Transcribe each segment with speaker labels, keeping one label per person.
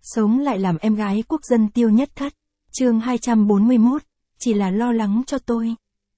Speaker 1: Sống lại làm em gái quốc dân Tiêu Nhất Thất. Chương 241, chỉ là lo lắng cho tôi.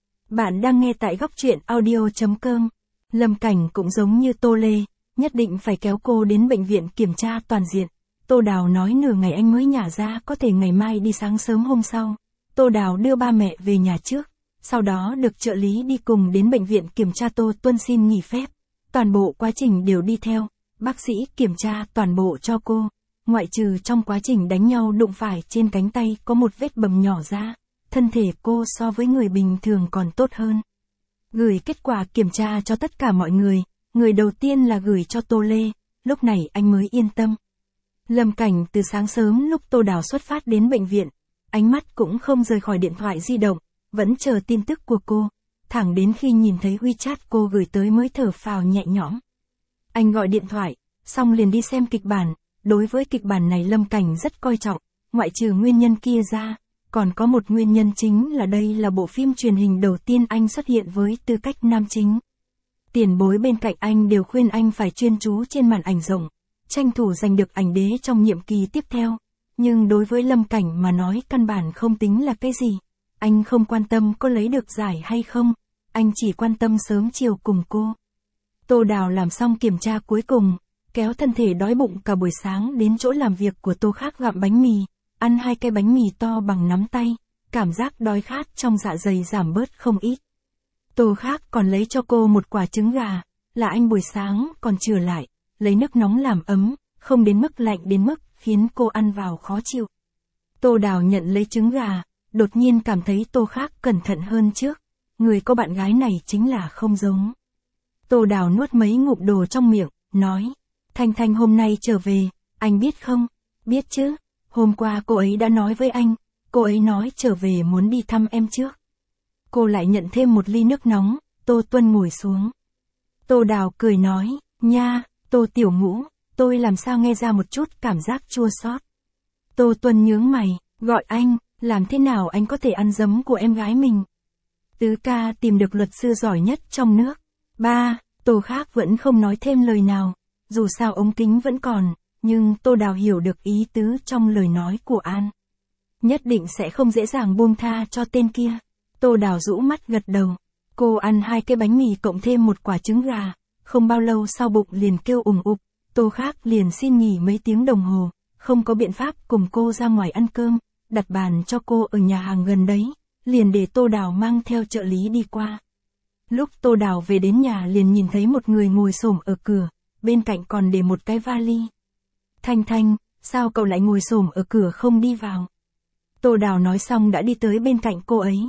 Speaker 1: Bạn đang nghe tại góc truyện audio.com. Lâm Cảnh cũng giống như Tô Lê, nhất định phải kéo cô đến bệnh viện kiểm tra toàn diện. Tô Đào nói nửa ngày anh mới nhả ra, có thể ngày mai đi sáng sớm hôm sau. Tô Đào đưa ba mẹ về nhà trước, sau đó được trợ lý đi cùng đến bệnh viện kiểm tra. Tô Tuân xin nghỉ phép, toàn bộ quá trình đều đi theo, bác sĩ kiểm tra toàn bộ cho cô. Ngoại trừ trong quá trình đánh nhau đụng phải trên cánh tay có một vết bầm nhỏ ra, thân thể cô so với người bình thường còn tốt hơn. Gửi kết quả kiểm tra cho tất cả mọi người, người đầu tiên là gửi cho Tô Lê, lúc này anh mới yên tâm. Lâm Cảnh từ sáng sớm lúc Tô Đào xuất phát đến bệnh viện, ánh mắt cũng không rời khỏi điện thoại di động, vẫn chờ tin tức của cô, thẳng đến khi nhìn thấy WeChat cô gửi tới mới thở phào nhẹ nhõm. Anh gọi điện thoại, xong liền đi xem kịch bản. Đối với kịch bản này Lâm Cảnh rất coi trọng, ngoại trừ nguyên nhân kia ra, còn có một nguyên nhân chính là đây là bộ phim truyền hình đầu tiên anh xuất hiện với tư cách nam chính. Tiền bối bên cạnh anh đều khuyên anh phải chuyên chú trên màn ảnh rộng, tranh thủ giành được ảnh đế trong nhiệm kỳ tiếp theo. Nhưng đối với Lâm Cảnh mà nói căn bản không tính là cái gì. Anh không quan tâm có lấy được giải hay không, anh chỉ quan tâm sớm chiều cùng cô. Tô Đào làm xong kiểm tra cuối cùng, kéo thân thể đói bụng cả buổi sáng đến chỗ làm việc của Tô Khác gặm bánh mì, ăn 2 cái bánh mì to bằng nắm tay, cảm giác đói khát trong dạ dày giảm bớt không ít. Tô Khác còn lấy cho cô một quả trứng gà, là anh buổi sáng còn chừa lại, lấy nước nóng làm ấm, không đến mức lạnh đến mức khiến cô ăn vào khó chịu. Tô Đào nhận lấy trứng gà, đột nhiên cảm thấy Tô Khác cẩn thận hơn trước, người có bạn gái này chính là không giống. Tô Đào nuốt mấy ngụm đồ trong miệng, nói: Thanh Thanh hôm nay trở về, anh biết không? Biết chứ, hôm qua cô ấy đã nói với anh, cô ấy nói trở về muốn đi thăm em trước. Cô lại nhận thêm một ly nước nóng, Tô Tuân ngồi xuống. Tô Đào cười nói: Nha, Tô Tiểu Ngũ, tôi làm sao nghe ra một chút cảm giác chua xót. Tô Tuân nhướng mày, gọi anh, làm thế nào anh có thể ăn giấm của em gái mình? Tứ ca tìm được luật sư giỏi nhất trong nước. Ba, Tô Khác vẫn không nói thêm lời nào. Dù sao ống kính vẫn còn, nhưng Tô Đào hiểu được ý tứ trong lời nói của An. Nhất định sẽ không dễ dàng buông tha cho tên kia. Tô Đào rũ mắt gật đầu. Cô ăn 2 cái bánh mì cộng thêm một quả trứng gà. Không bao lâu sau bụng liền kêu ủng ục. Tô Khác liền xin nghỉ mấy tiếng đồng hồ. Không có biện pháp cùng cô ra ngoài ăn cơm. Đặt bàn cho cô ở nhà hàng gần đấy. Liền để Tô Đào mang theo trợ lý đi qua. Lúc Tô Đào về đến nhà liền nhìn thấy một người ngồi xổm ở cửa. Bên cạnh còn để một cái vali. Thanh Thanh, sao cậu lại ngồi xổm ở cửa không đi vào? Tô Đào nói xong đã đi tới bên cạnh cô ấy.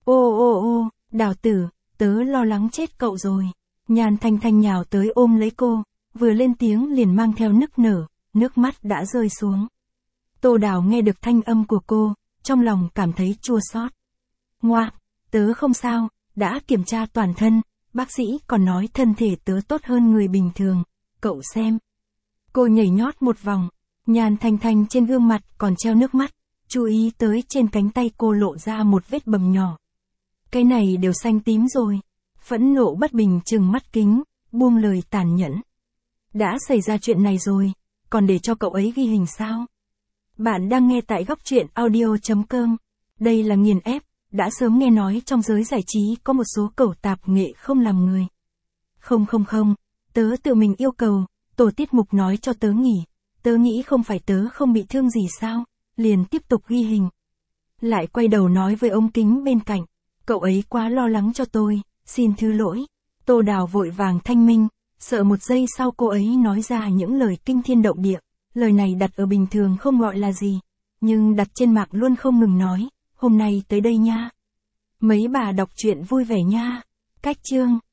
Speaker 1: Ô, Đào tử, tớ lo lắng chết cậu rồi. Nhan Thanh Thanh nhào tới ôm lấy cô, vừa lên tiếng liền mang theo nức nở, nước mắt đã rơi xuống. Tô Đào nghe được thanh âm của cô, trong lòng cảm thấy chua xót. Ngoạc, tớ không sao, đã kiểm tra toàn thân, bác sĩ còn nói thân thể tớ tốt hơn người bình thường. Cậu xem. Cô nhảy nhót một vòng, Nhan Thanh Thanh trên gương mặt còn treo nước mắt, chú ý tới trên cánh tay cô lộ ra một vết bầm nhỏ. Cái này đều xanh tím rồi. Phẫn nộ bất bình trừng mắt kính, buông lời tàn nhẫn. Đã xảy ra chuyện này rồi, còn để cho cậu ấy ghi hình sao? Bạn đang nghe tại góc truyện audio.com. Đây là nghiền ép, đã sớm nghe nói trong giới giải trí có một số cẩu tạp nghệ không làm người. Không, tớ tự mình yêu cầu, tổ tiết mục nói cho tớ nghỉ, tớ nghĩ không phải tớ không bị thương gì sao, liền tiếp tục ghi hình. Lại quay đầu nói với ống kính bên cạnh, cậu ấy quá lo lắng cho tôi, xin thứ lỗi. Tô Đào vội vàng thanh minh, sợ một giây sau cô ấy nói ra những lời kinh thiên động địa, lời này đặt ở bình thường không gọi là gì, nhưng đặt trên mạng luôn không ngừng nói, hôm nay tới đây nha. Mấy bà đọc truyện vui vẻ nha. Cách chương